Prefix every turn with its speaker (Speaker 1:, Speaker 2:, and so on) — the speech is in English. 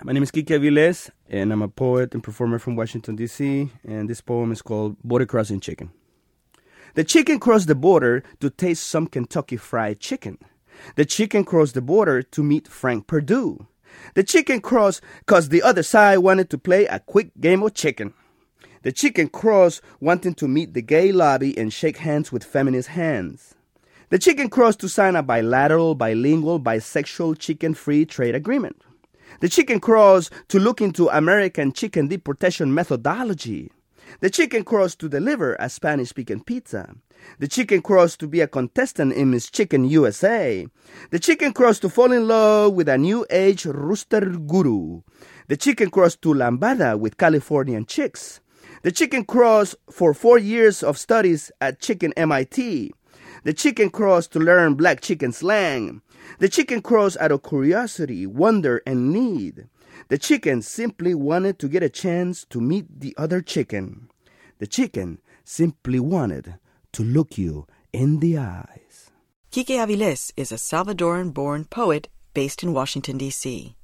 Speaker 1: My name is Kike Aviles, and I'm a poet and performer from Washington, D.C., and this poem is called Border Crossing Chicken. The chicken crossed the border to taste some Kentucky Fried Chicken. The chicken crossed the border to meet Frank Perdue. The chicken crossed because the other side wanted to play a quick game of chicken. The chicken crossed wanting to meet the gay lobby and shake hands with feminist hands. The chicken crossed to sign a bilateral, bilingual, bisexual, chicken-free trade agreement. The chicken crossed to look into American chicken deportation methodology. The chicken crossed to deliver a Spanish-speaking pizza. The chicken crossed to be a contestant in Miss Chicken USA. The chicken crossed to fall in love with a new age rooster guru. The chicken crossed to lambada with Californian chicks. The chicken crossed for 4 years of studies at Chicken MIT. The chicken crossed to learn black chicken slang. The chicken crossed out of curiosity, wonder, and need. The chicken simply wanted to get a chance to meet the other chicken. The chicken simply wanted to look you in the eyes.
Speaker 2: Kike Aviles is a Salvadoran-born poet based in Washington, D.C.